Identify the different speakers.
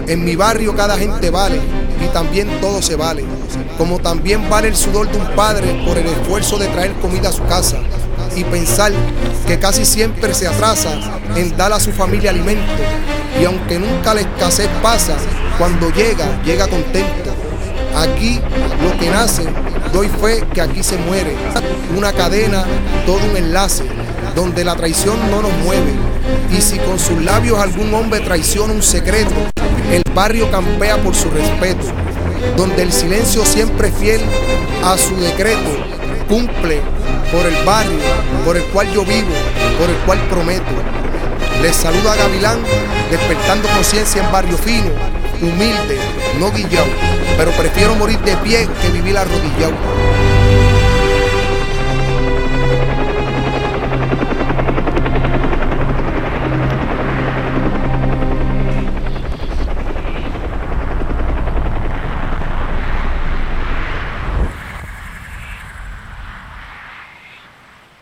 Speaker 1: En mi barrio cada gente vale y también todo se vale, como también vale el sudor de un padre por el esfuerzo de traer comida a su casa y pensar que casi siempre se atrasa en dar a su familia alimento, y aunque nunca la escasez pasa, cuando llega contento. Aquí lo que nace, doy fe que aquí se muere. Una cadena, todo un enlace, donde la traición no nos mueve. Y si con sus labios algún hombre traiciona un secreto, el barrio campea por su respeto, donde el silencio siempre fiel a su decreto cumple por el barrio, por el cual yo vivo, por el cual prometo. Les saluda Gavilán, despertando conciencia en barrio fino, humilde, no guillao, pero prefiero morir de pie que vivir arrodillado.